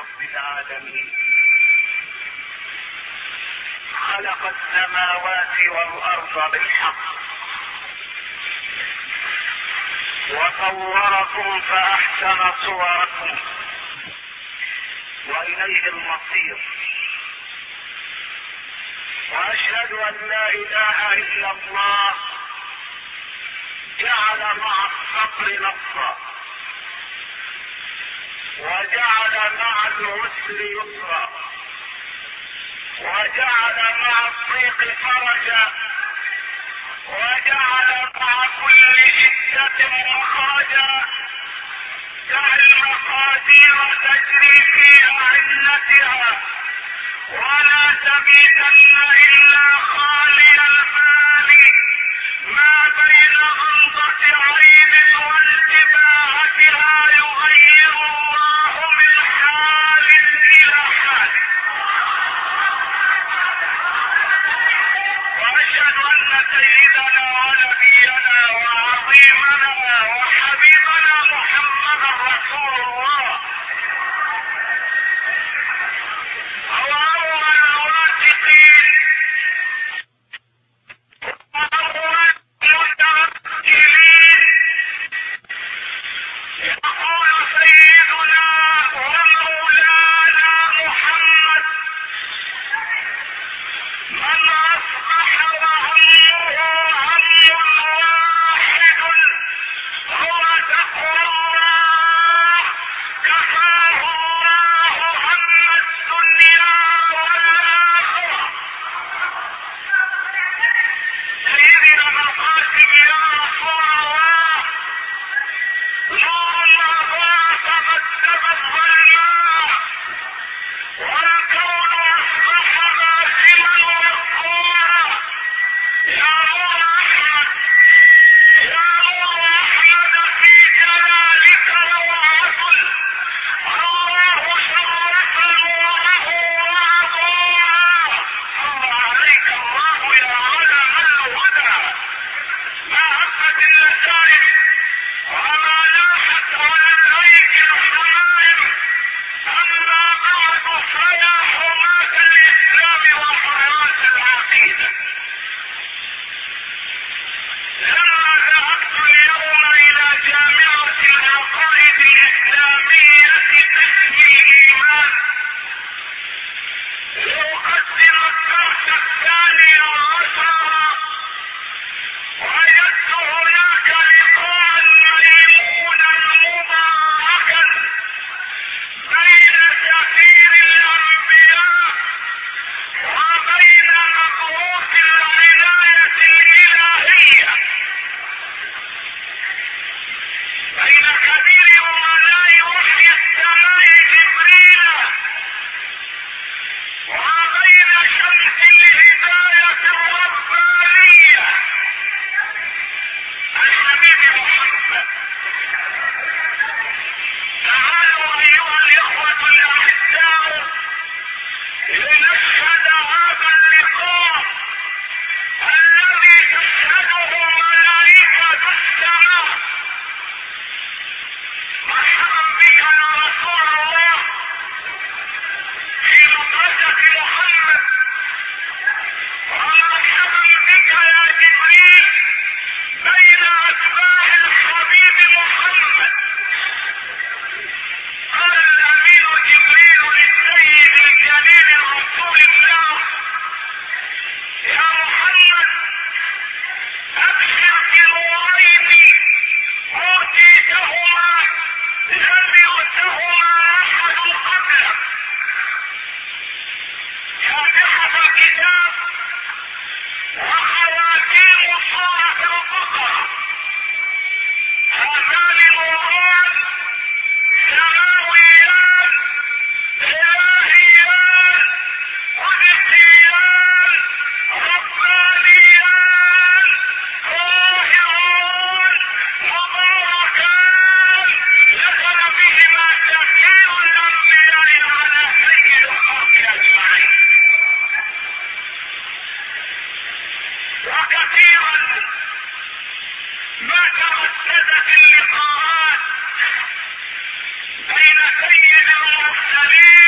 رب العالمين. خلق السماوات والأرض بالحق وصوركم فأحسن صوركم وإليه المصير. وأشهد أن لا إله إلا الله جعل مع الصبر نصرا وجعل مع العسر يسرا وجعل مع الضيق فرجا وجعل مع كل شدة مخرجا. دع المقادير تجري في أعنتها ولا تبيتن إلا خالي البال ما بين غمضة عين وانتباهتها يغير الله من حال إلى حال. وأشهد أن سيدنا ونبينا وعظيمنا وحبيبنا محمدا رسول الله هو أول الواثقين وأول المتوكلين. يقول سيدنا ومولانا محمد: من أصبح وهمه هم واحد هو تقوى الله كفاه الله هم الدنيا والآخرة. سيدنا القاسم يا رسول الله، نور أضاء فمدد الظلماء والكون أصبح غاسما وقورا. يا نور أحمد، يا نور أحمد في جلالك روعة، الله شرف نوره وأضاء. صلى عليك الله يا علم الهدى، ما هبت النسائم وما لاحت على الأيك الحمائم. أما بعد فيا حماة الإسلام وحراس العقيدة، لما ذهبت اليوم إلى جامعة العقائد الإسلامية قسم الإيمان لأقدم الدرس الثاني عشر، وجدت هناك لقاء ميمونا مباركا بين سفير الأنبياء وبين مبعوث العناية الإلهية، بين كبير أمناء وحي السماء جبريل وبين شمس الهداية الربانية الحبيب محمد. تعالوا أيها الإخوة الأعزاء لنشهد هذا اللقاء الذي تشهده ملائكة السماء. مرحبا بك يا رسول الله في مدرسة محمد، ومرحبا بك يا جبريل بين أتباع الحبيب محمد. قال الأمين جبريل للسيد الجليل رسول الله: يا محمد، أبشر بنورين أوتيتهما لم يؤتهما أحد قبلك، فاتحة الكتاب وخواتيم سورة البقرة. هذان نوران سماويان إلهيان قدسيان ربانيان طاهران مباركان نزل بهما تأثير الأنبياء على سيد الخلق أجمعين. وكثيرا ما ترددت اللقاءات بين سيد المرسلين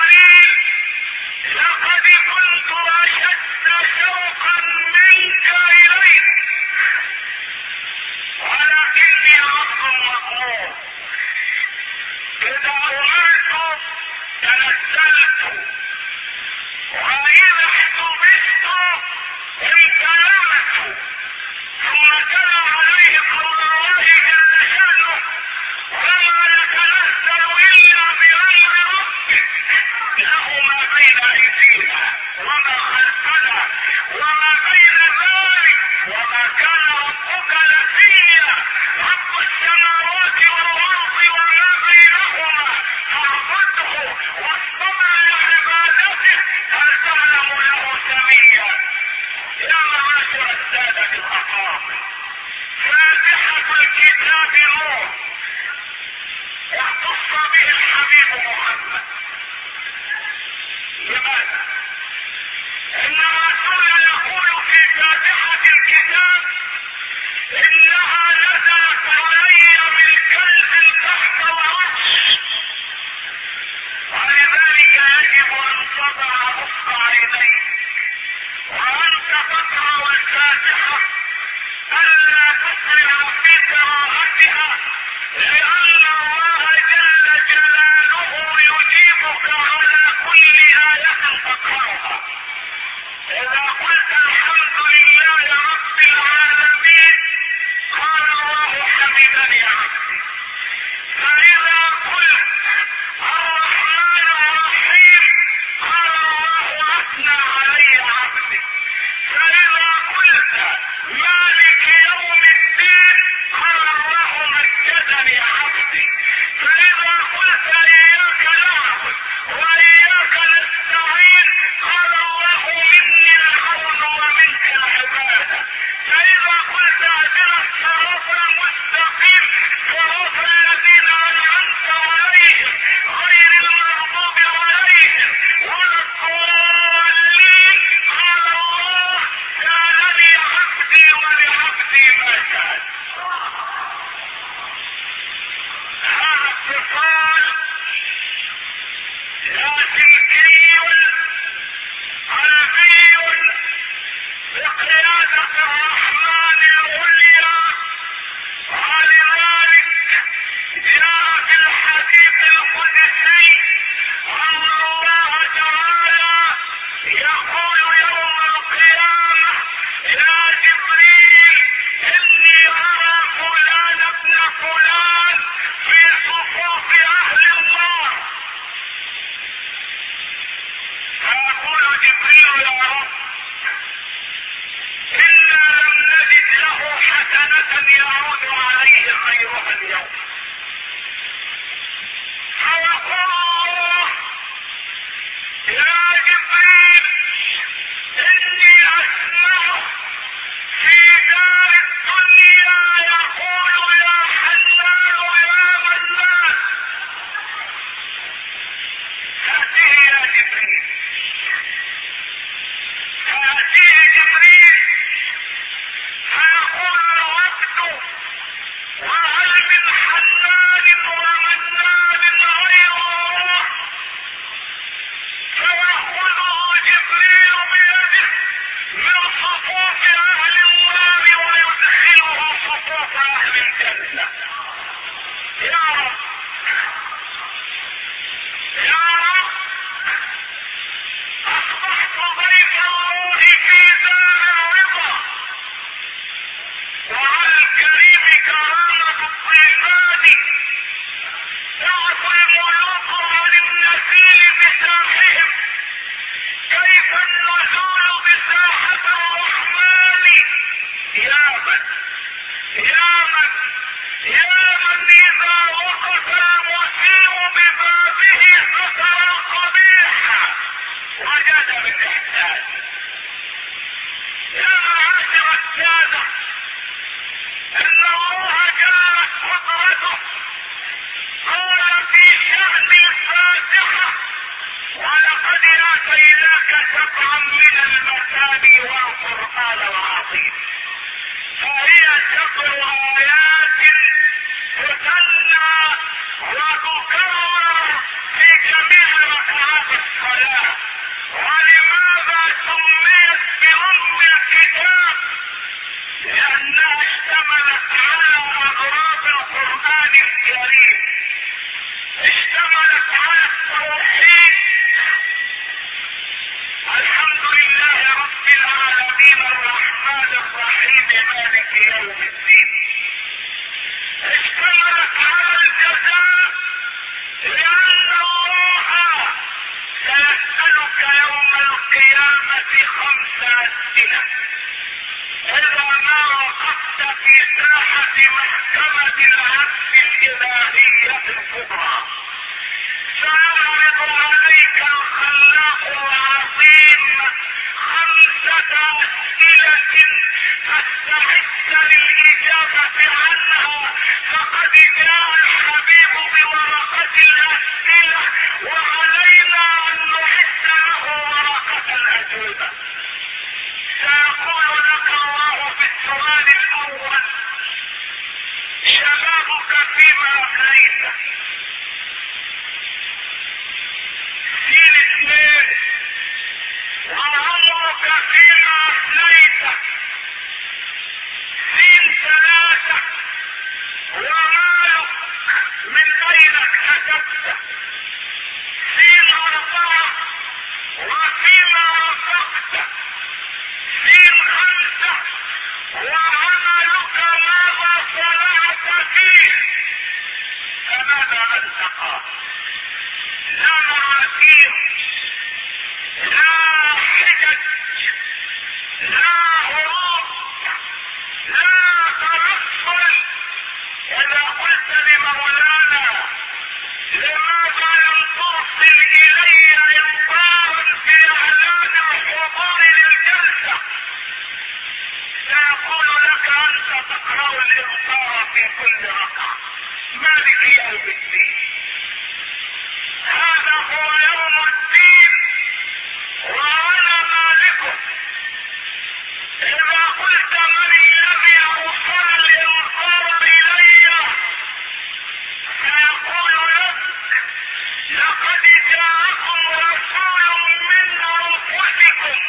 جبريل لقد كنت أشد شوقا منك إلي ولكني عبد مظلوم إذا أمرت تنزلت وإذا احتبست امتنعت. ثم تلا عليه قول الله جل شأنه وما نتنزل إلا بأمر ربك له ما بين أيدينا وما خلفنا وما بين ذلك وما كان ربك نسيا. رب السماوات والأرض وما بينهما فاعبده واصطبر لعبادته هل تعلم له سميا. يا معاشر السادة الأفاضل، فاتحة الكتاب نور واختص به الحبيب محمد. لماذا؟ إن الرسول يقول في فاتحة الكتاب إنها نزلت علي من كنز تحت العرش، ولذلك يجب أن تضع أصبع يديك وأنت تقرأ الفاتحة ألا تسرع في قراءتها، لأن الله جل جلاله يجيبك على كل آية تقرأها. إذا قلت الحمد لله رب العالمين قال الله حمدني عبدي. فإذا قلت الرحمن الرحيم قال الله أثنى علي عبدي. فإذا قلت مالك يوم الدين قال الله مجدني عبدي. فإذا قلت إياك نعبد وإياك نستعين قال الله مني العون ومنك العبادة. فإذا قلت اهدنا الصراط المستقيم صراط الذين أنعمت عليهم غير المغضوب عليهم ولا الضالين قال الله سألني عبدي ولعبدي ما سأل. هذا اتصال لاسلكي قلبي بقيادة الرحمن العليا. ولذلك جاء في الحديث القدسي أن الله تعالى يقول يوم القيامة يا جبريل إني أرى فلان ابن فلان في صفوف أهل النار. فيقول جبريل يا رب إنا لم نجد له حسنة يعود عليه خيرها اليوم. فيقول الله يا جبريل إني أسمع في دار الدنيا يقول يا حنان يا منان. هذه يا جبريل فيأتيه جبريل فيقول العبد وهل من حنان ومنان غير الله؟ فيأخذه جبريل بيده من صفوف أهل النار ويدخله صفوف أهل الجنة. يا رب يا رب أصبحت ضيف الله في دار الرضا وعلى الكريم كرامة الضيفان. يعفو الملوك عن النزيل بساحهم كيف النزول بساحة الرحمن. يا من إذا وقف المسيء ببابه ستر القبيح وجد بالإحسان. يا معاشر السادة، إن الله جلت قدرته قال في شأن الفاتحة ولقد آتيناك سبعا من المثاني والقرآن العظيم. فهي 7 آيات تثنى وتكرر في جميع ركعات الصلاة. ولماذا سميت بأم الكتاب؟ لأنها اشتملت على أغراض القرآن الكريم، اشتملت على التوحيد. الحمد لله رب العالمين الرحمن الرحيم مالك يوم الدين. اشتملت على الجزاء، لأن الله سيسألك يوم القيامة 5 أسئلة. إذا ما وقفت في ساحة محكمة العدل الإلهية الكبرى سيعرض عليك الخلاق العظيم 5 أسئلة فاستعد للإجابة عنها، فقد جاء الحبيب بورقة الأسئلة وعلينا أن نعد له ورقة الأجوبة. سيقول لك الله في السؤال الأول: شبابك فيما أفنيت؟ سين 2: وعمرك فيما أفنيت؟ سين 3: ومالك من أين اكتسبت؟ سين 4: وفيما أنفقت؟ سين 5: وعملك ماذا صنعت فيه؟ فماذا أنت قال؟ لا مواسير، لا حجج، لا هروب، لا تنصل. إذا قلت لمولانا: لماذا لم توصل إلي إنذارا في إعلان الحضور للجلسة؟ سيقول لك: أنت تقرأ الإنذار في كل ركعة. مالك يوم الدين، هذا هو يوم الدين وأنا مالكه. إذا قلت: من الذي أوصل الإنذار إلي؟ سيقول لك: لقد جاءكم رسول من أنفسكم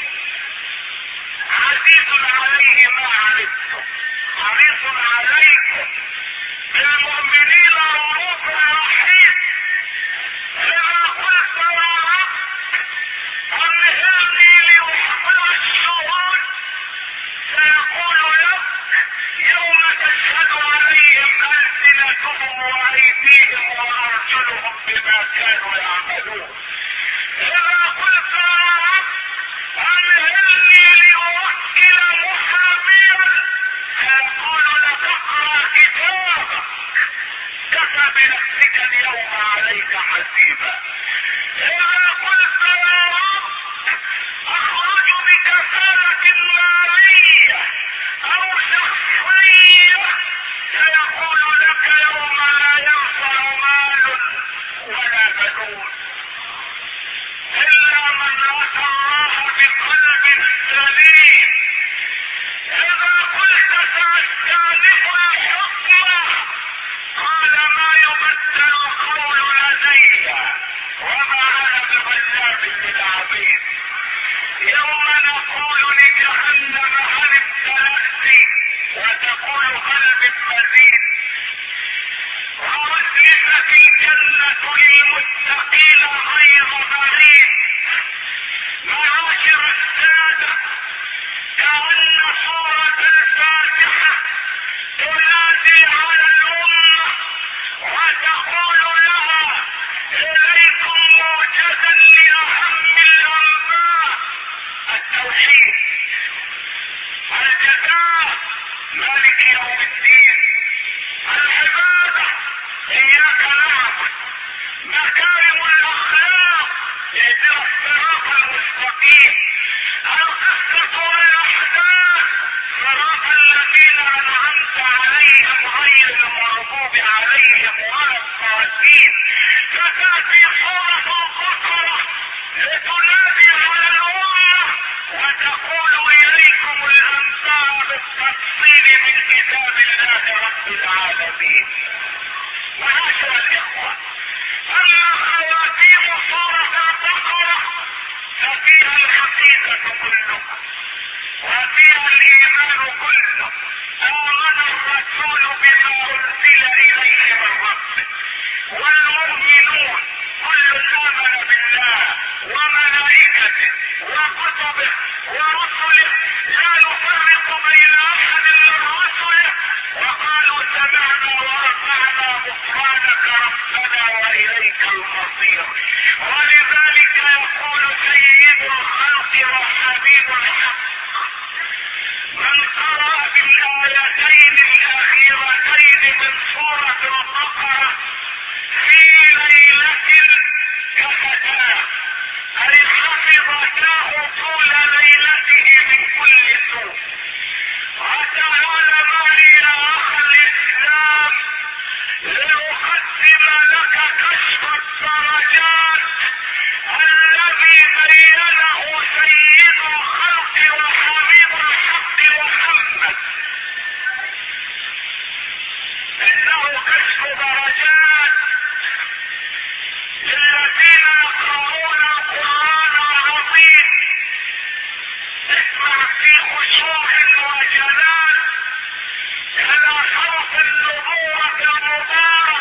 عزيز عليه ما عنتم حريص عليكم بالمؤمنين رؤوف رحيم. إذا قلت: يا رب أمهلني لأحضر الشهود، سيقول لك: يوم تشهد عليهم ألسنتهم وأيديهم وأرجلهم بما كانوا يعملون. إذا قلت: يا رب أمهلني لأوكل محاميا، سيقول لك: اقرأ كتابك، كفى بنفسك اليوم عليك حسيبا. إذا قلت: يا رب أخرج بكفالة نارية أو شخصية، سيقول لك: يوم لا ينفع مال ولا بنون إلا من أتى الله بقلب سليم. إذا قلت: سأستأنف الحكم، قال: ما يبدل القول لدي وما أنا بغلاب للعبيد. يوم نقول لجهنم: هل امتلأت؟ وتقول: هل من مزيد. وأزلفت الجنة للمتقين غير بعيد. معاشر السادة، كأن سورة الفاتحة تنادي على الأمة وتقول لها: إليكم موجزا لأهم الأنباء: التوحيد، الجزاء مالك يوم الدين، العبادة إياك نعبد، مكارم الأخلاق اهدنا الصراط المستقيم، القصة والأحداث صراط الذين أنعمت عليهم غير المغضوب عليهم ولا الضالين. فتأتي سورة البقرة لتنادي على الأمة وتقول: إليكم الأنباء بالتفصيل من كتاب الله رب العالمين. معاشر الإخوة، اما خواتيم سورة البقرة ففيها الحقيقة كلها وفيها الايمان كله. امن الرسول بما انزل اليه من ربه والمؤمنون كل امن بالله وملائكته وكتبه ورسله لا نفرق بين احد من رسله وقالوا سمعنا واطعنا غفرانك ربنا واليك المصير. ولذلك يقول سيد الخلق وحبيب الحق من قرأ بالآيتين الأخيرتين من سورة البقرة في ليلة كفتاه أي حفظتاه طول ليلته من كل سوء. وتعال معي يا أخ الإسلام لأقدم لك كشف الدرجات الذي بينه سيد الخلق وحبيب الحق محمد. انه كشف درجات للذين يقرؤون القرآن العظيم. اسمع في خشوع وجلال الى صوت النبوة المبارك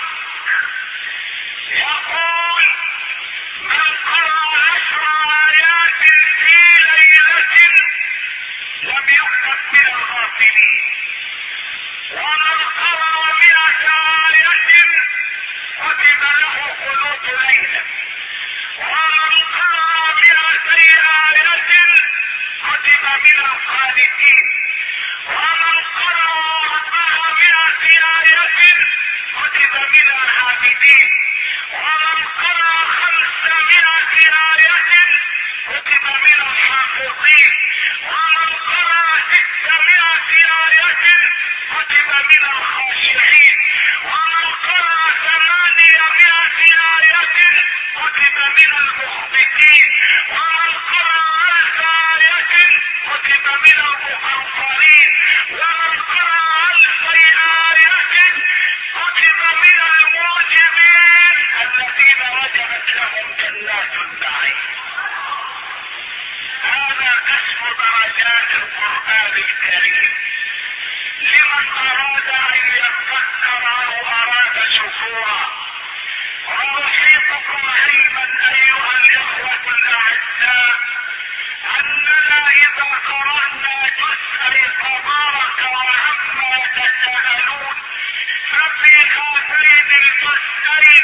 يقول من قرأ 10 آيات في ليلة لم يكتب من الغافلين ومن قرأ 100 آية كتب له خلود ليلة ومن قرأ 200 آية كتب من الخالدين ومن قرأ 400 آية كتب من العابدين ومن قرأ 500 آية كتب من الحافظين ومن قرأ 600 آية كتب من الخاشعين ومن قرأ 800 آية كتب من المخبتين ومن قرأ 1000 آية كتب من المقنطرين ومن قرأ 2000 آية كتب من الموجبين الذين وجبت لهم جنات النعيم. هذا كشف درجات القرآن الكريم لمن اراد ان يذكر او اراد شكورا. واحيطكم علما ايها الاخوة الاعزاء اننا اذا قرأنا جزء تبارك وعما تساءلون ففي هذين الجزئين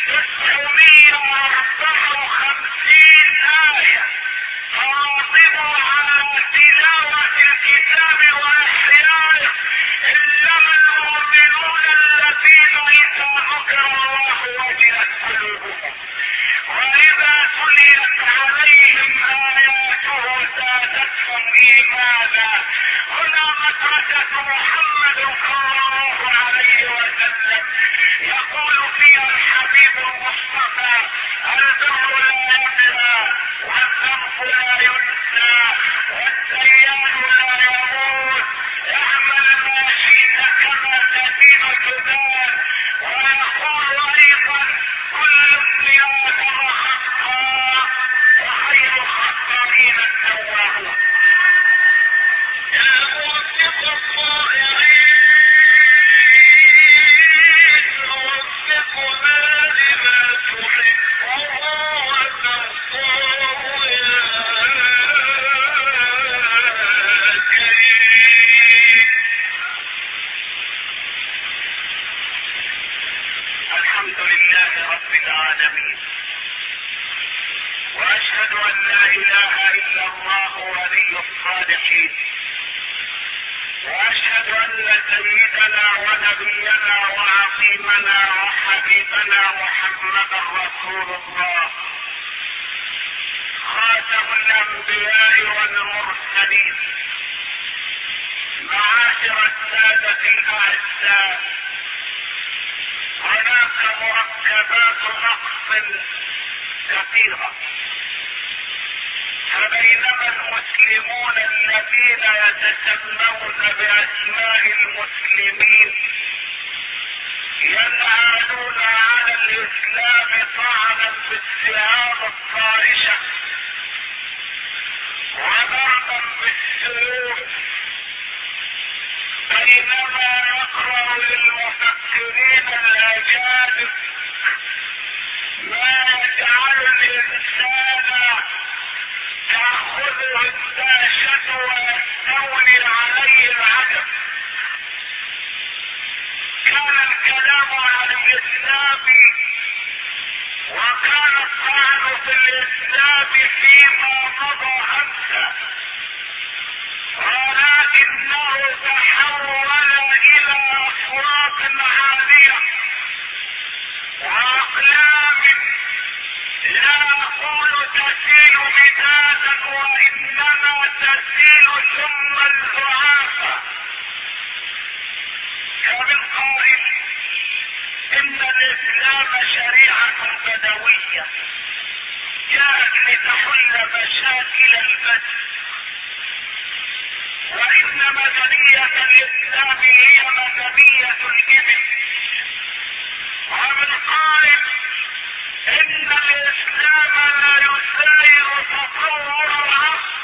954 آية. فواظبوا على تلاوة الكتاب وإحيائه إنما المؤمنون الذين إذا ذكر الله وجلت قلوبهم وإذا تليت عليهم آياته زادتهم إيمانا. هنا مدرسة محمد صلى الله عليه وسلم يقول فيها الحبيب المصطفى البر لا يبلى والذنب لا ينسى والديان لا يموت اعمل ما شئت كما تدين تدان. ويقول ايضا كل ابن ادم خطاء وخير الخطائين التوابون. يا موفق الطائعين وفقنا لما تحبه وترضاه يا كريم. الحمد لله رب العالمين واشهد ان لا اله الا الله ولي الصالحين واشهد ان سيدنا ونبينا وعظيمنا وحبيبنا محمدا رسول الله خاتم الانبياء والمرسلين. معاشر السادة الاعزاء هناك مركبات نقص كثيرة فبينما المسلمون الذين يتسمون باسماء المسلمين ينهالون على الاسلام طعنا بالسهام الطائشة وضربا بالسيوف، بينما يقرأ للمفكرين الاجانب ما يجعل الانسان تأخذه الدهشة ويستولي عليه العجب. كان الكلام عن الاسلام وكان الطعن في الاسلام فيما مضى امسا، ولكنه تحول الى اصوات عالية واقلام لا اقول تسيل مدادا وانما تسيل ثم الزعافة. فمن قائل ان الاسلام شريعة بدوية جاءت لتحل مشاكل البدو، وان مدنية الاسلام هي مدنية الابل. ومن قائل ان الاسلام لا يساير تطور العصر.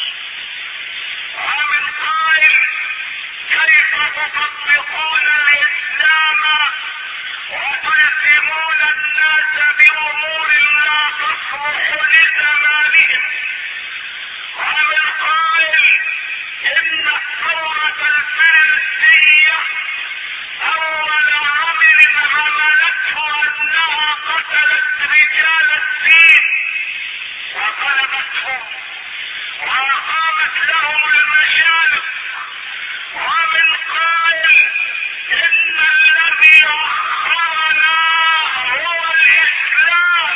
ومن قائل كيف تطبقون الاسلام وتلزمون الناس بامور لا تصلح لزمانهم. ومن قائل ان الثورة الفرنسية اول عمل عملته انها قتلت رجال الدين وقلبتهم واقامت لهم المشالق. ومن قائل ان الذي اخرنا هو الاسلام.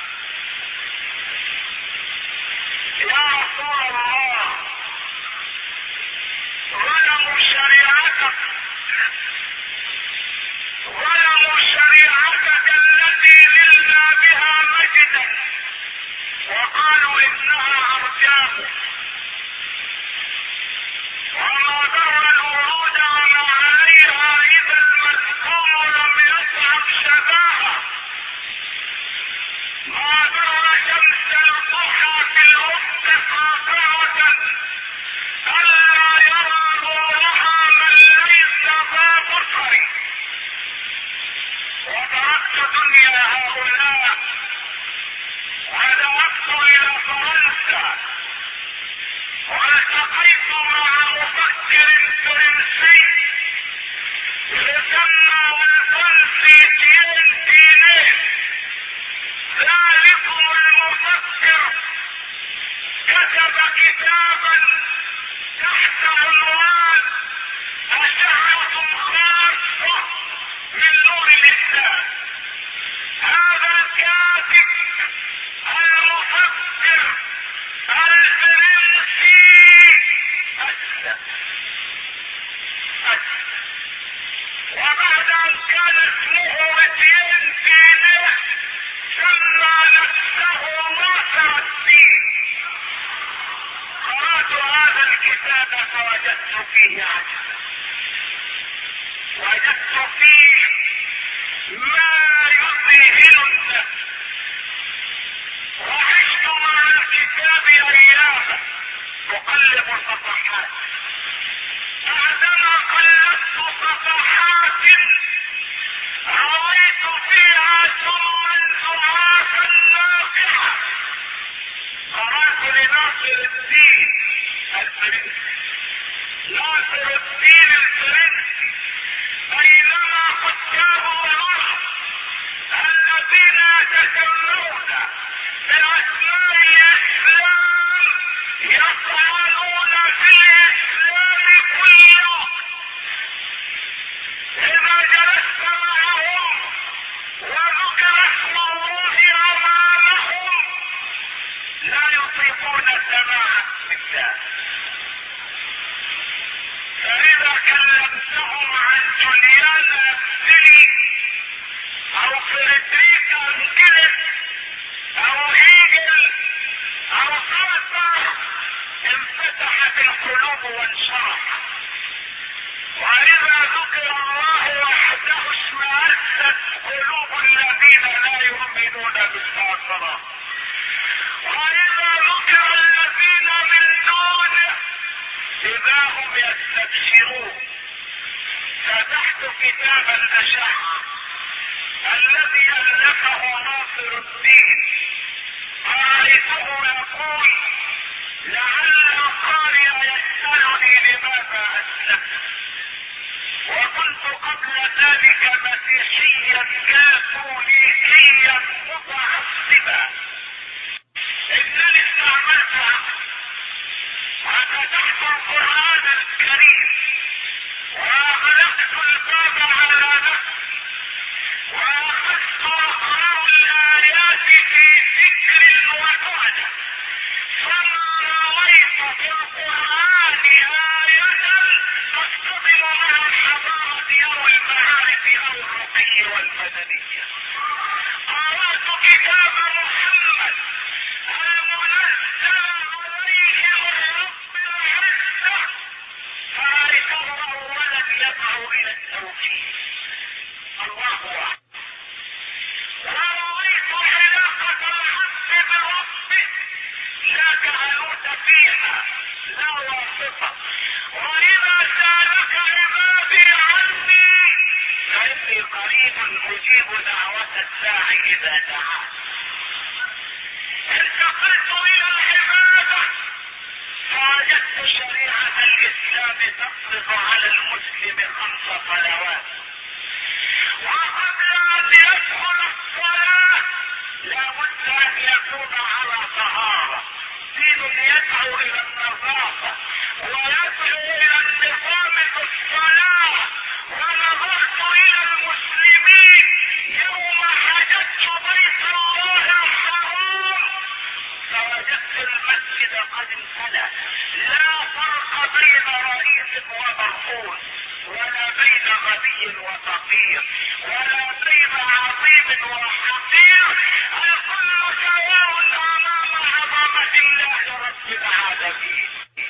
يا رسول الله، ظلموا شريعتك التي نلنا بها مجدا وقالوا انها ارجاء، وما ضر الورود وما عليها اذا المذكور لم يصعب شباها. ما ضر شمس الضحى في الافق قاطعة الا يرى نورها من ليس ذا بصر. وتركت دنيا هؤلاء وذهبت الى فرنسا والتقيت مع مفكر فرنسي يسمى الفرنسي تيان. ذلكم المفكر كتب كتابا تحت عنوان أشعة خاصة من نور الإسلام. هذا الكاتب المفكر الفرنسي أسلم. وبعد أن كان اسمه إتيان تيان سمى نفسه ناصر الدين. قرأت هذا الكتاب فوجدت فيه عجبا، وجدت فيه ما يذهل النفس. وعشت مع الكتاب اياما اقلب صفحات. بعدما قلبت صفحات رويت فيها سما زعافا ناقعة. قرأت لناصر الدين الفرنسي، ناصر الدين الفرنسي، بينما قتاب العرب الذين يتسمون بأسماء الإسلام يطعنون في الإسلام كل وقت. إذا جلست معهم وذكر اسم الله أمامهم لا يطيقون سماع الكتاب. فإذا كلمتهم عن جوليان أبسلي أو فريدريك أنجلس أو هيجل أو سارتر انفتحت القلوب وانشرحت. وإذا ذكر الله وحده اشمأزت قلوب الذين لا يؤمنون بالآخرة، وإذا ذكر الذين من دونه إذا هم يستبشرون. فتحت كتاب الأشعة الذي ألفه ناصر الدين، رأيته يقول: لعل القارئ يسألني لماذا أسلمت، وكنت قبل ذلك مسيحيا كاثوليكيا متعصبا. إنني استعملت وفتحت القرآن الكريم وأغلقت الباب على نفسي وأخذت أقرأ الآيات في فكر وقعدة، ثم رويت في القرآن آية تصطدم مع الحضارة أو المعارف أو الرقي والمدنية. قرأت كتاب محمد المنزل عليه من رب العزة، فرأيته أولا يدعو إلى التوحيد، الله أعلم. ورأيت علاقة العبد بربه لا كهنوت فيها، لا واسطة. وإذا سألك عبادي عني فإني قريب أجيب دعوة الداعي إذا دعان. انتقلت إلى العبادة فوجدت شريعة الإسلام تفرض على المسلم 5 صلوات، وقبل أن يدخل الصلاة لابد أن يكون على طهارة. دين يدعو إلى النظافة ويدعو إلى النظام في الصلاة. ونظرت إلى المسلمين يوم حججت بيت الله الحرام فوجدت المسجد قد امتلأ، لا فرق بين رئيس ومرؤوس، ولا بين غبي وفقير، ولا بين عظيم وحقير، الكل سواء امام عظمة الله رب العالمين.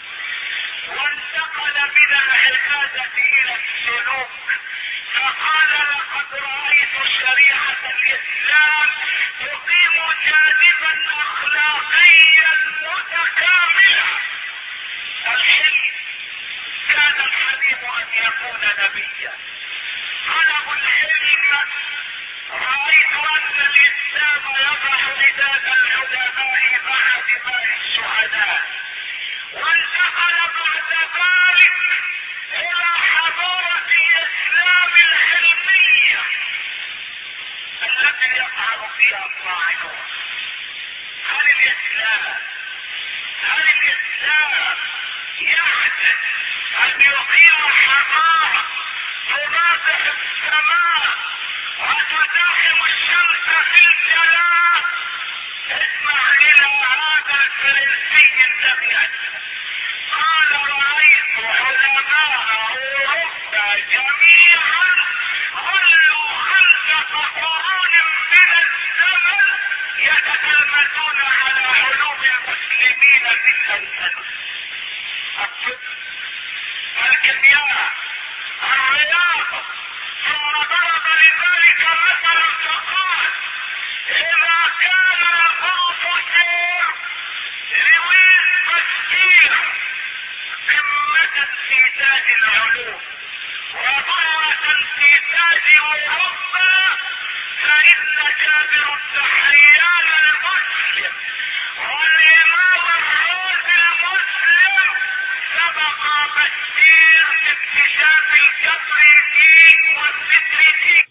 وانتقل من العبادة الى السلوك فقال: لقد رأيت شريعة الإسلام تقيم جانبا أخلاقيا متكاملا. الحلم، كان الحليم أن يكون نبيا. طلب الحلم، رأيت أن الإسلام يضع مداد العلماء مع دماء الشهداء. وانتقل بعد ذلك إلى حضارة الإسلام الحلمية التي يفعل فيها الصاعدون. هل الإسلام يحدث أن يقيم حضارة تناطح السماء وتزاحم الشمس في الجلاء؟ اسمع إلى هذا الفرنسي الذي قال: رأيت علماء أوروبا جميعا ظلوا 5 قرون من الزمن يتتلمذون على علوم المسلمين في الأندلس، الطب، الكيمياء، الرياضة. ثم ضرب لذلك مثلا فقال: إذا كان البروفيسور لويس باستير قمة في تاج العلوم وضرة في تاج أوروبا، فإن جابر الدحيان المسلم والإمام الرازي المسلم سبق باستير باكتشاف الكبريتيك والستريتيك.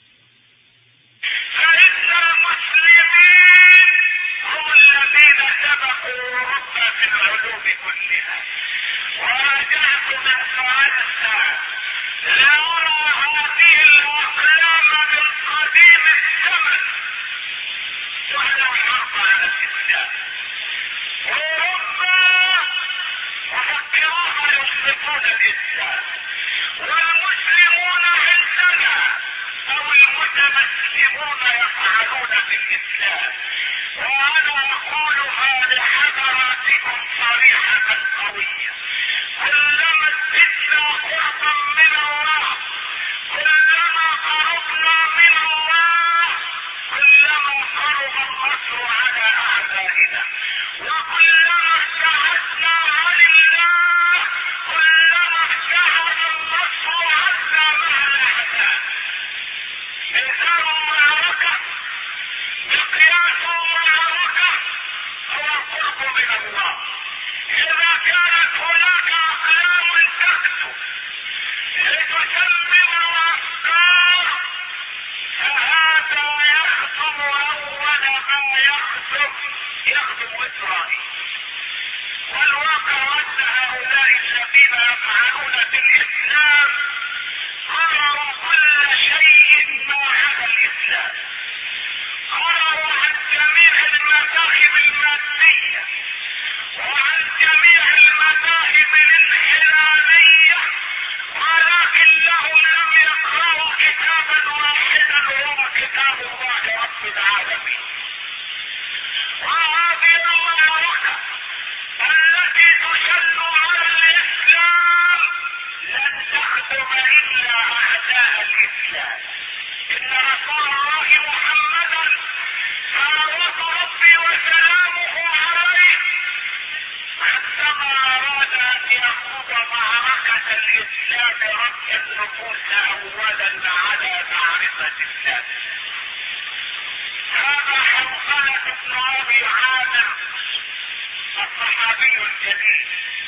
فإن المسلمين هم الذين سبقوا أوروبا في العلوم كلها. ورجعت من فرنسا لأرى هذه الأقلام من قديم الزمن تعلن حرب على الإسلام. أوروبا مفكروها يصرفون الإسلام، والمسلمون عندنا أو المتمسلمون يفعلون بالإسلام. وأنا أقولها لحضراتكم صريحة قوية: كلما ازددنا قربا من التكاتف لتسمم الافكار، فهذا يخدم اول ما يخدم اسرائيل. والواقع ان هؤلاء الذين يفعلون في الاسلام قرروا كل شيء ما عدا الاسلام، قرروا عن جميع المذاهب المادية وعن جميع المذاهب الانحلالية، ولكنهم لم يقرأوا كتابا واحدا هو كتاب الله رب العالمين. وهذه المعركة التي تشن على الإسلام لن تخدم إلا أعداء الإسلام. إن رسول الله محمدا صلوات ربي وسلامه عليه عندما أراد أن يخوض معركة الإسلام رد النفوس أولا على معرفة الله. هذا حنظلة بن أبي عامر الصحابي الجليل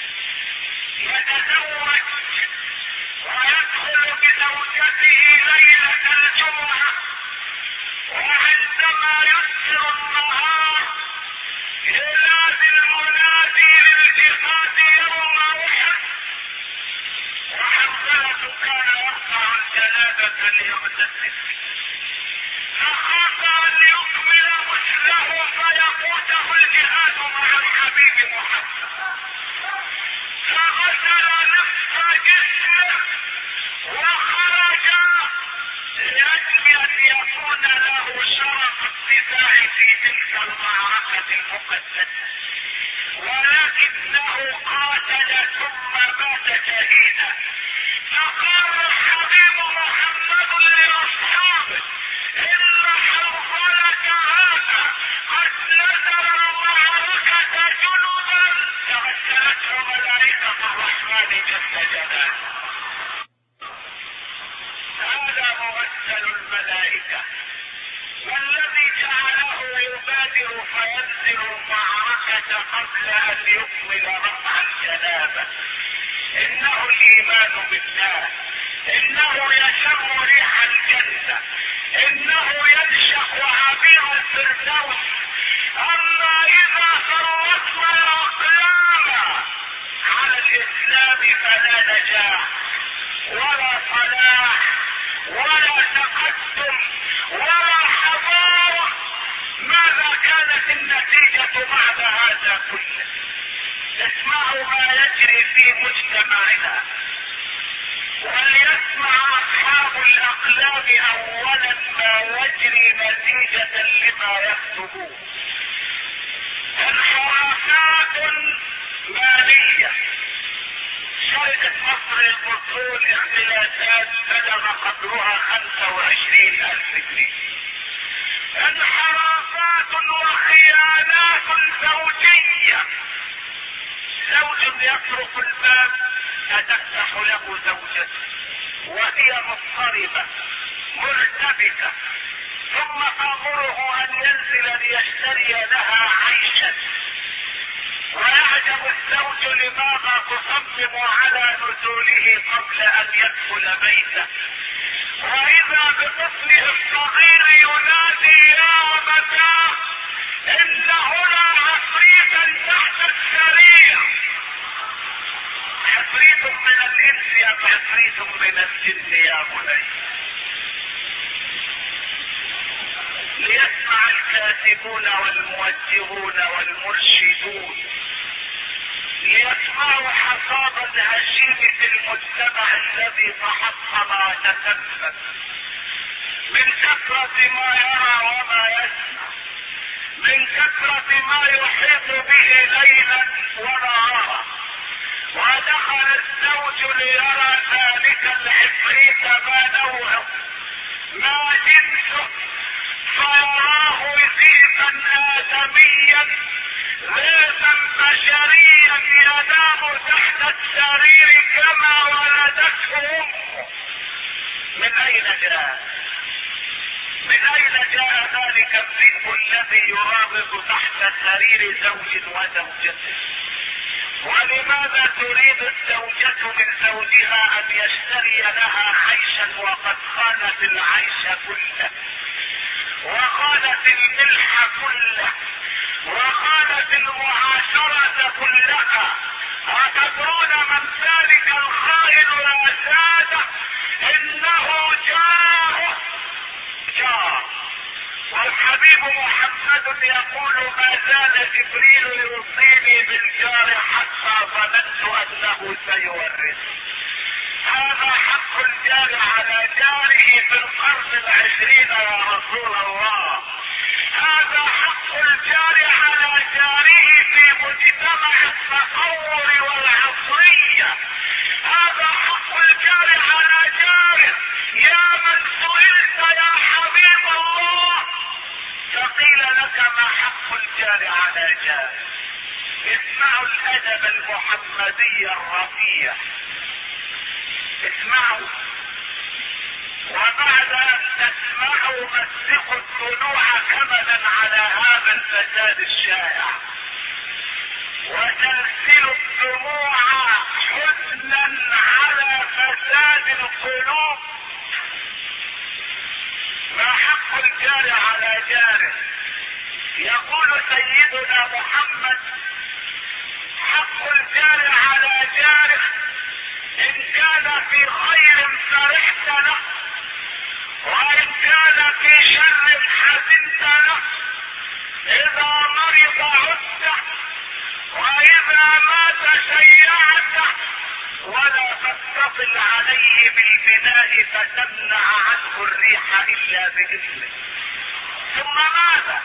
يتزوج ويدخل بزوجته ليلة الجمعة، وعندما يسر النهار ينادي المنادي للجهاد يوم أحد، وحنظلة كان يرفع الجنازة ليغتسل، فخاف أن يكمل غسله فيفوته الجهاد مع الحبيب محمد، فغسل نصف جسمه وخرج لأجل أن يكون له شرف الدفاع في تلك المعركة المقدسة، ولكنه قاتل ثم مات شهيدا. فقال الحبيب محمد لأصحابه إن حنظلة هذا قد نزل المعركة جنبا تغسلته ملائكة الرحمن جل جلاله. هذا مغسل الملائكة، والذي جعله يبادر فينزل المعركة قبل أن يكمل رفع الجنابة إنه الإيمان بالله، إنه يشم ريح الجنة، إنه ينشق عبير الفردوس. أما إذا فرطنا الأقلام على الإسلام فلا نجاح ولا صلاح ولا تقدم ولا حضارة. ماذا كانت النتيجة بعد هذا كله؟ اسمعوا ما يجري في مجتمعنا، وليسمع أصحاب الأقلام أولا ما يجري نتيجة لما يكتبون. انحرافات مالية، شركة مصر للبترول اختلاسات بلغ قدرها 25,000 جنيه. انحرافات وخيانات زوجية، زوج يطرق الباب فتفتح له زوجته وهي مضطربة مرتبكة، ثم تأمره أن ينزل ليشتري لها عيشا، ويعجب الزوج لماذا تصمم على نزوله قبل أن يدخل بيته، وإذا بطفله الصغير ينادي يا أبتاه إن هنا عفريتا تحت السرير. عفريت من الإنس أم عفريت من الجن يا بني؟ ليسمع الكاتبون والموجهون والمرشدون، ليسمعوا حصاد الهشيم في المجتمع الذي تحطم وتسبب من كثرة ما يرى وما يسمع، من كثرة ما يحيط به ليلا ونهارا. ودخل الزوج ليرى ذلك العفريت ما نوعه ما جنسه، فيراه ذئبا آدميا ذئبا بشريا ينام تحت السرير كما ولدته أمه. من أين جاء؟ من أين جاء ذلك الذئب الذي يرابط تحت سرير زوج وزوجته؟ ولماذا تريد الزوجة من زوجها ان يشتري لها عيشا وقد خانت العيش كله وخانت الملح كله وخانت المعاشرة كلها؟ أتدرون من ذلك الخائن يا سادة؟ إنه جار. والحبيب محمد يقول ما زال جبريل يوصيني بالجار حتى ظننت أنه سيورث. هذا حق الجار على جاره في القرن العشرين يا رسول الله. هذا حق الجار على جاره في مجتمع التطور والعصرية. هذا حق الجار على جاره. يا من سئلت يا حبيب الله فقيل لك ما حق الجار على جاره. اسمعوا الادب المحمدي الرفيع، اسمعوا، وبعد ان تسمعوا مسكوا الضلوع كمدا على هذا الفساد الشائع وترسلوا الدموع حزنا على فساد القلوب. ما حق الجار على جاره؟ يقول سيدنا محمد حق الجار على جاره ان كان في خير فرحت له وان كان في شر حزنت له. اذا مرض عدته واذا مات شيعته ولا تتصل عليه بالبناء فتمنع عنه الريح الا باذنه. ثم ماذا؟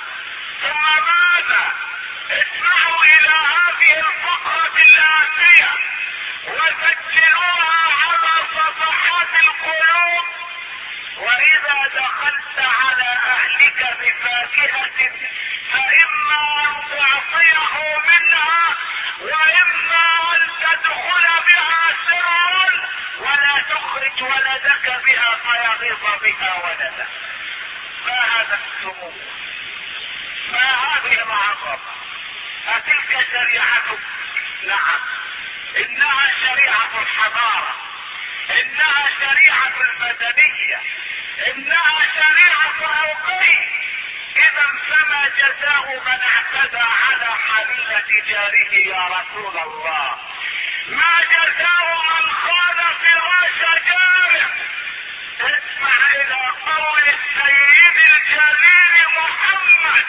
اسمعوا الى هذه الفقرة الآتية وسجلوها على صفحات القلوب. واذا دخلت على اهلك بفاكهة فاما ان تعطيه منها واما ان تدخل بها سرا ولا تخرج ولدك بها فيغيظ بها ولدك. ما هذا السمو؟ ما هذه العظمة؟ أتلك شريعتك؟ نعم، إنها شريعة الحضارة، إنها شريعة المدنية، إنها شريعة الرقي. إذا فما جزاء من اعتدى على حليلة جاره يا رسول الله؟ ما جزاء من خان فراش جاره؟ اسمع إلى قول السيد الجليل محمد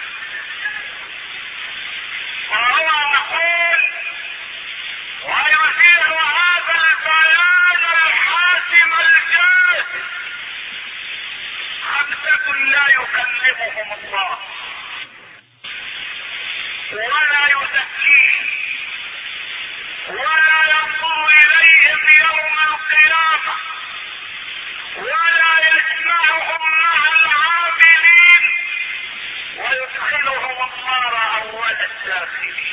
وهو يقول ويثير هذا البيان الحاسم الجاد: خمسة لا يكلمهم الله ولا يزكيهم ولا ينظر إليهم يوم القيامة ولا يجمعهم مع العاملين ويدخلهم النار أول الداخلين.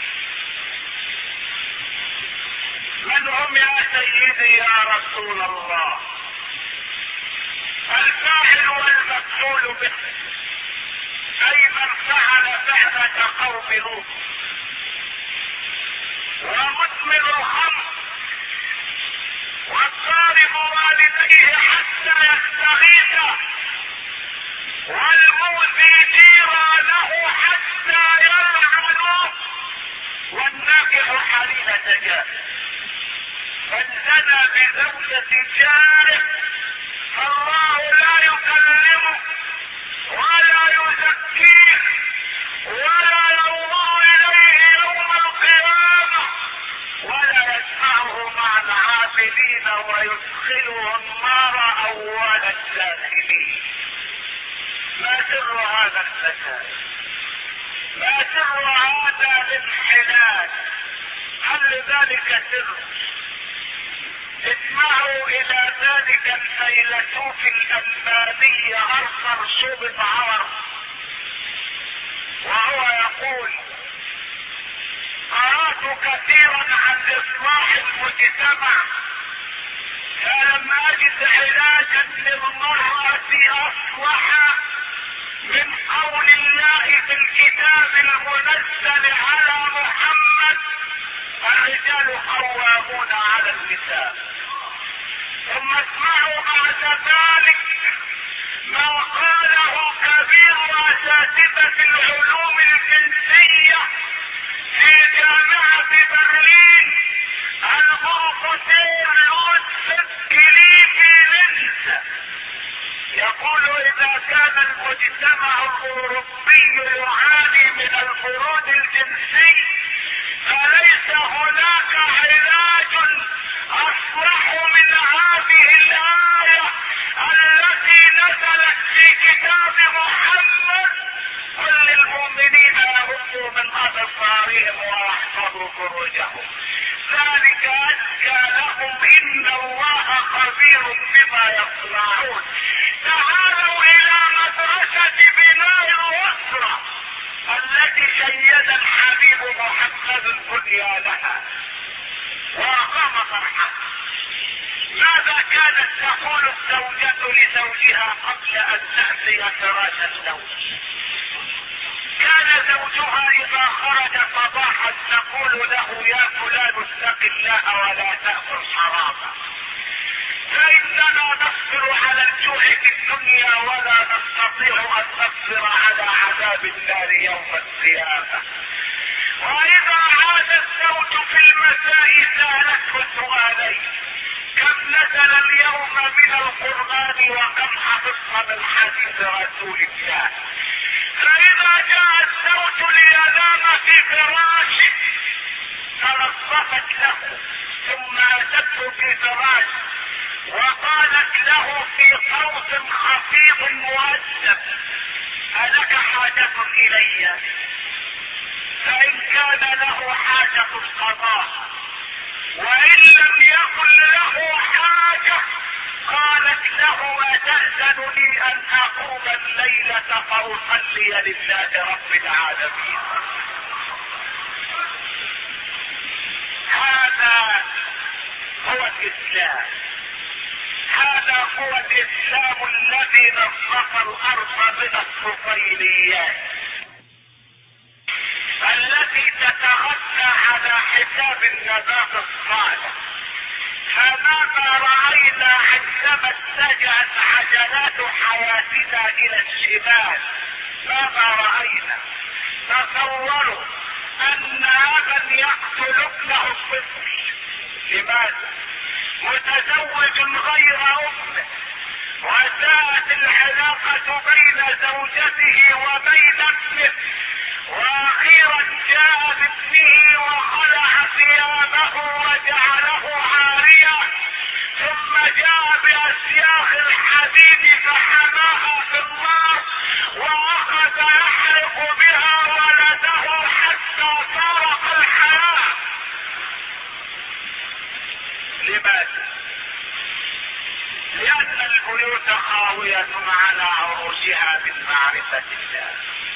من هم يا سيدي يا رسول الله؟ الفاعل والمفعول به، أي من فعل فعلة قوم لوط ومدمن الخمر والضارب والديه حتى يستغيث والمؤذي جيرانه حتى يلعنه والناكح حليلة جاره. من زنى بزوجة جاره فالله لا يكلمه ولا يزكيه ولا ينظر إليه يوم القيامة ولا يجمعه مع العاملين ويدخله النار أول الداخلين. ما سر هذا الفساد؟ ما سر هذا الانحلال؟ هل لذلك سر؟ اسمعوا الى ذلك الفيلسوف الألماني أرثر شوبنهاور وهو يقول: قرأت كثيرا عن إصلاح المجتمع فلم أجد علاجا للمرأة أصلح من قول الله في الكتاب المنزل على محمد: الرجال قوامون على النساء. ثم اسمعوا بعد ذلك ما قاله كبير اساتذة العلوم الجنسية في جامعة برلين البروفيسور لوتفيد كليفيلنز. يقول اذا كان المجتمع الاوروبي يعاني من البرود الجنسي فليس هناك علاج اصلح من هذه الايه التي نزلت في كتاب محمد: قل للمؤمنين يغضوا من ابصارهم ويحفظوا فروجهم ذلك ازكى لهم ان الله خبير بما يصنعون. تعالوا الى مدرسة بناء الاسرة التي شيد الحبيب محمد بنيانها واقام فرحها. ماذا كانت تقول الزوجة لزوجها قبل ان تأتي فراش الزوج؟ كان زوجها اذا خرج صباحا تقول له: يا فلان اتق الله ولا تأكل حراما، فإننا نصبر على الجوع في الدنيا ولا نستطيع أن نصبر على عذاب النار يوم القيامة. وإذا عاد الزوج في المساء سألته سؤالين: كم نزل اليوم من القرآن وكم حفظت من حديث رسول الله؟ فإذا جاء الزوج لينام في فراشه تنظفت له ثم أتته في فراشه وقالت له في صوت خفيض مؤدب: ألك حاجة إلي؟ فإن كان له حاجة قضاها، وإن لم يكن له حاجة قالت له: أتأذن لي أن أقوم الليلة فأصلي لله رب العالمين. هذا هو الإسلام، هذا هو الإسلام الذي نظف الأرض من الطفيليات التي تتغذى على حساب النبات الصالح. فماذا رأينا عندما اتجهت عجلات حياتنا إلى الشمال؟ ماذا رأينا؟ تصوروا أن أبا يقتل ابنه الطفل. لماذا؟ متزوج غير أمه، وساءت العلاقة بين زوجته وبين ابنه، واخيرا جاء بابنه وخلع ثيابه وجعله عاريا، ثم جاء باسياخ الحديد فحماها في النار واخذ يحرق بها ولده حتى فارق الحياة. لماذا؟ لأن البيوت خاوية على عروشها من معرفة الله.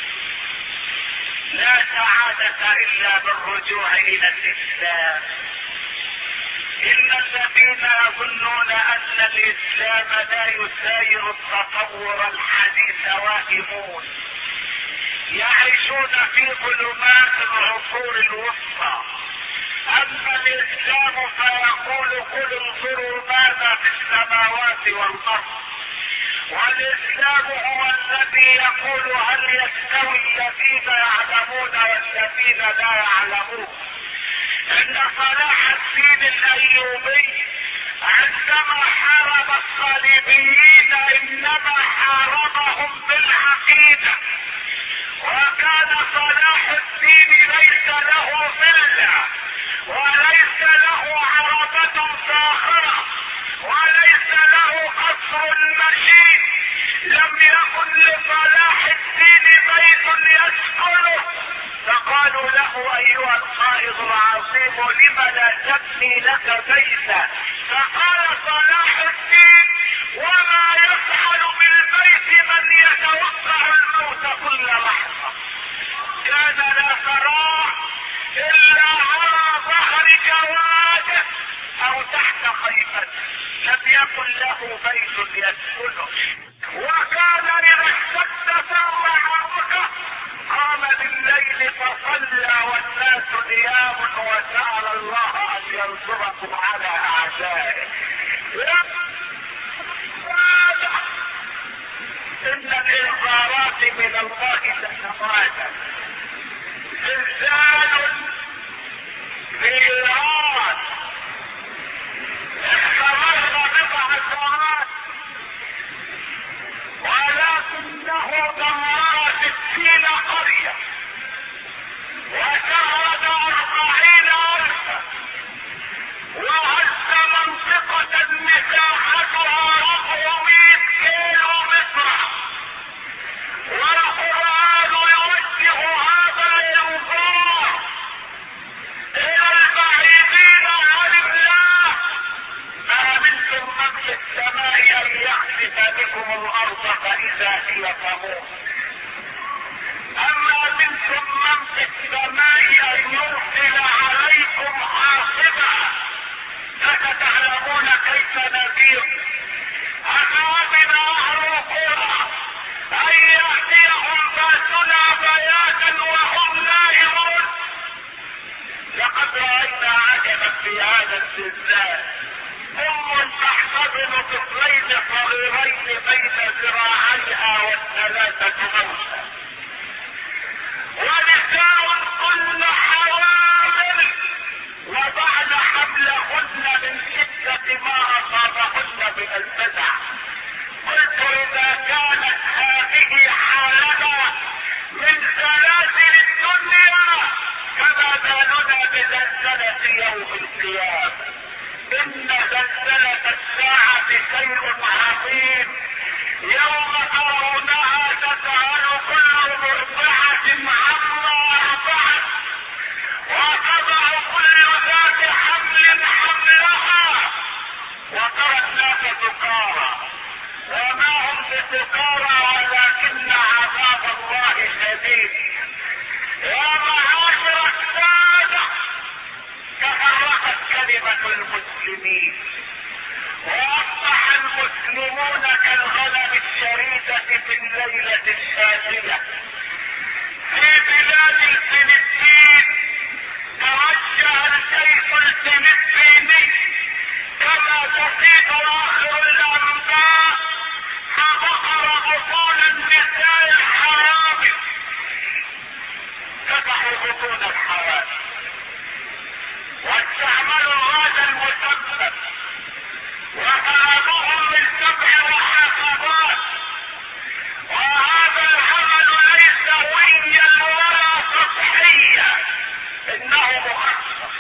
لا سعادة إلا بالرجوع إلى الإسلام. إن الذين يظنون أن الإسلام لا يساير التطور الحديث واهمون، يعيشون في ظلمات العصور الوسطى. أما الإسلام فيقول: قل انظروا ماذا في السماوات والأرض. والإسلام هو الذي يقول: هل يستوي الذين يعلمون والذين لا يعلمون؟ إن صلاح الدين الأيوبي عندما حارب الصليبيين إنما حاربهم بالعقيدة، وكان صلاح الدين ليس له ملة وليس له عربة فاخرة وليس له قصر مشيد. لم يكن لصلاح الدين بيت يسكنه، فقالوا له: ايها القائد العظيم لم لا تبني لك بيتا؟ فقال صلاح الدين: وما يفعل بالبيت من يتوقع الموت كل لحظة. كان لا تراه الا على ظهر جواده او تحت خيمته، لم يكن له بيت يسكنه. وكان اذا اشتد ثور عرقه قام بالليل الليل فصلى والناس نيام وسأل الله ان ينصركم على اعدائه. ان الانذارات من الله تتواتر. زلزال في ايران استمر بضع ساعات ولكنه دمر 60 قرية وشهد 40,000 وهز منطقة مساحتها 400 كيلو متر. والقرآن يوجه هذا الانذار الى البعيدين عن الله. ما منكم من في السماء ان يخسف بكم الارض فاذا هي تمور. اما منكم من في السماء ان يرسل عليكم حاصبا فستعلمون كيف نذير. أفأمن أهل القرى أن يأتيهم بأسنا بياتا وهم نائمون. لقد رأينا عجبا في هذا الزلزال. تحتضن طفلين صغيرين بين ذراعيها والثلاثة موسى، ونساء كن حوامل وضعن حملهن من شدة ما أصابهن من الفزع. قلت إذا كانت هذه حالنا من زلازل الدنيا فما بالنا بزلزلة يوم القيامة. إن زلزلة الساعة شيء عظيم. يوم ترونها تذهل كل مرضعة عما أرضعت وتضع كل ذات حمل حملها وترى الناس سكارى وما هم بسكارى ولكن عذاب الله شديد. يا معاشر السادة، تفرقت كلمة المسلمين واصبح المسلمون كالغنم الشريدة في الليلة الشاتية. في بلاد الفلبين توجه الجيش الفلبيني كما تفيد اخر الانباء فبقر بطون النساء الحرامي، فتحوا بطون الحرامي واستعملوا هذا المسبب وطلبوهم من 7 محافظات. وهذا العمل ليس هويا ولا سطحيا، انه مخصص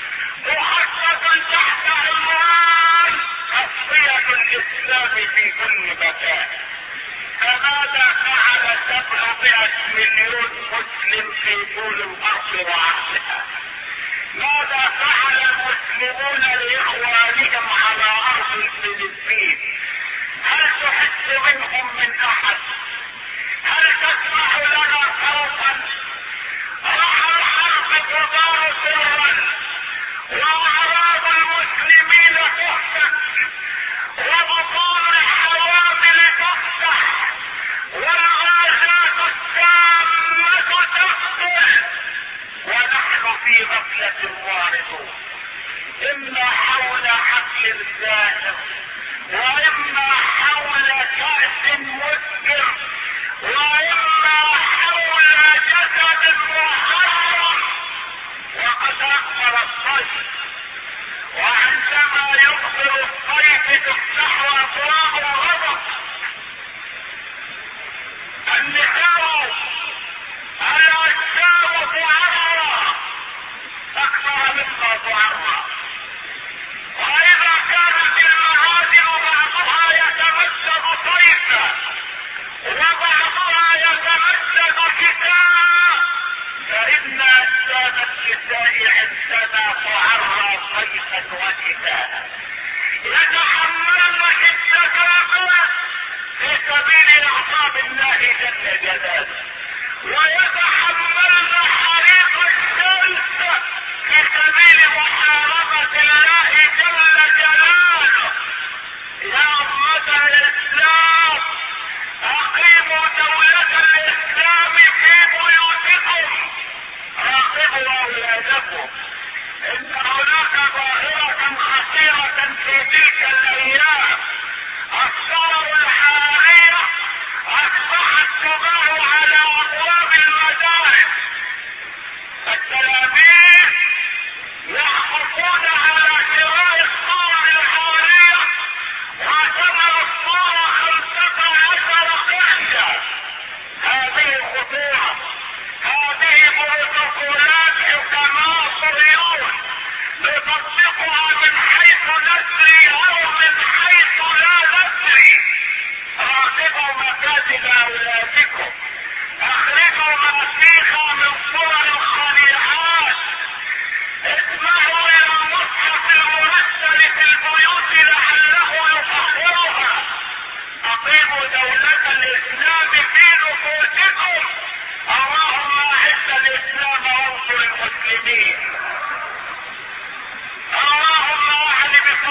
تحت عنوان تصفية الاسلام في كل مكان. فماذا فعل 700 مليون مسلم في طول الارض وعرضها؟ ماذا فعل المسلمون لاخوانهم على ارض الفلبين؟ هل تحس منهم من احد؟ هل تسمع لنا صوتا؟ راح الحرب تدار سرا واعراض المسلمين تهتك وبطون الحوامل تفتح والغازات التامة تقتل ونحن في غفلة واردون، اما حول حفل زاهر واما حول كأس مسكر واما حول جسد محرم. وقد اكثر الصيف، وعندما يكثر الصيف تفتح ابواب الغضب. النساء الاجسام تعرى اكثر مما تعرى. واذا كانت المعادن بعضها يتمسد صيفا وبعضها يتمسد شتاء، فان اجسام النساء عندنا تعرى صيفا وشتاء. يتحملن شدة البرد في سبيل اعصاب الله جل جلاله، ويتحملن حريق الشمس في سبيل محاربة الله جل جلاله. يا أمة الإسلام، أقيموا دولة الإسلام في بيوتكم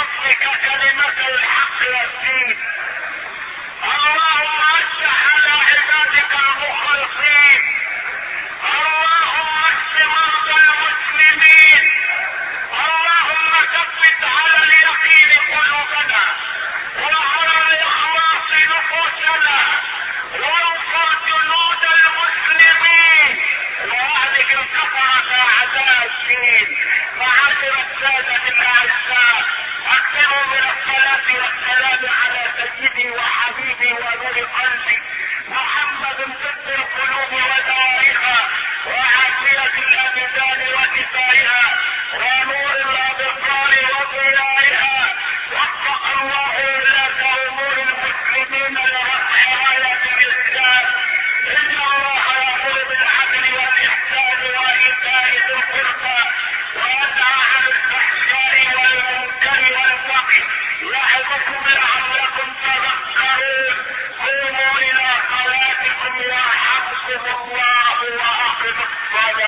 بفضلك كلمة الحق والدين. اللهم افتح على عبادك المخلصين. اللهم اشف مرضى المسلمين. اللهم ثبت على اليقين قلوبنا وعلى الاخلاص نفوسنا، وانصر جنود المسلمين واهلك الكفرة اعداء الدين. معاشر السادة الاعزاء، اكثروا من الصلاة والسلام على سيدي وحبيبي ونور قلبي محمد طب القلوب ودوائها وعافية الابدان وشفائها ونور الابصار وضيائها. وفق الله ولاة امور المسلمين لرفع راية الاسلام. ان الله يامر بالعدل والاحسان وايتاء ذي القربى وينهى عن الفحشاء والمنكر والبغي يعظكم لعلكم تذكرون. قوموا الى صلاتكم يرحمكم الله واقم الصلاة.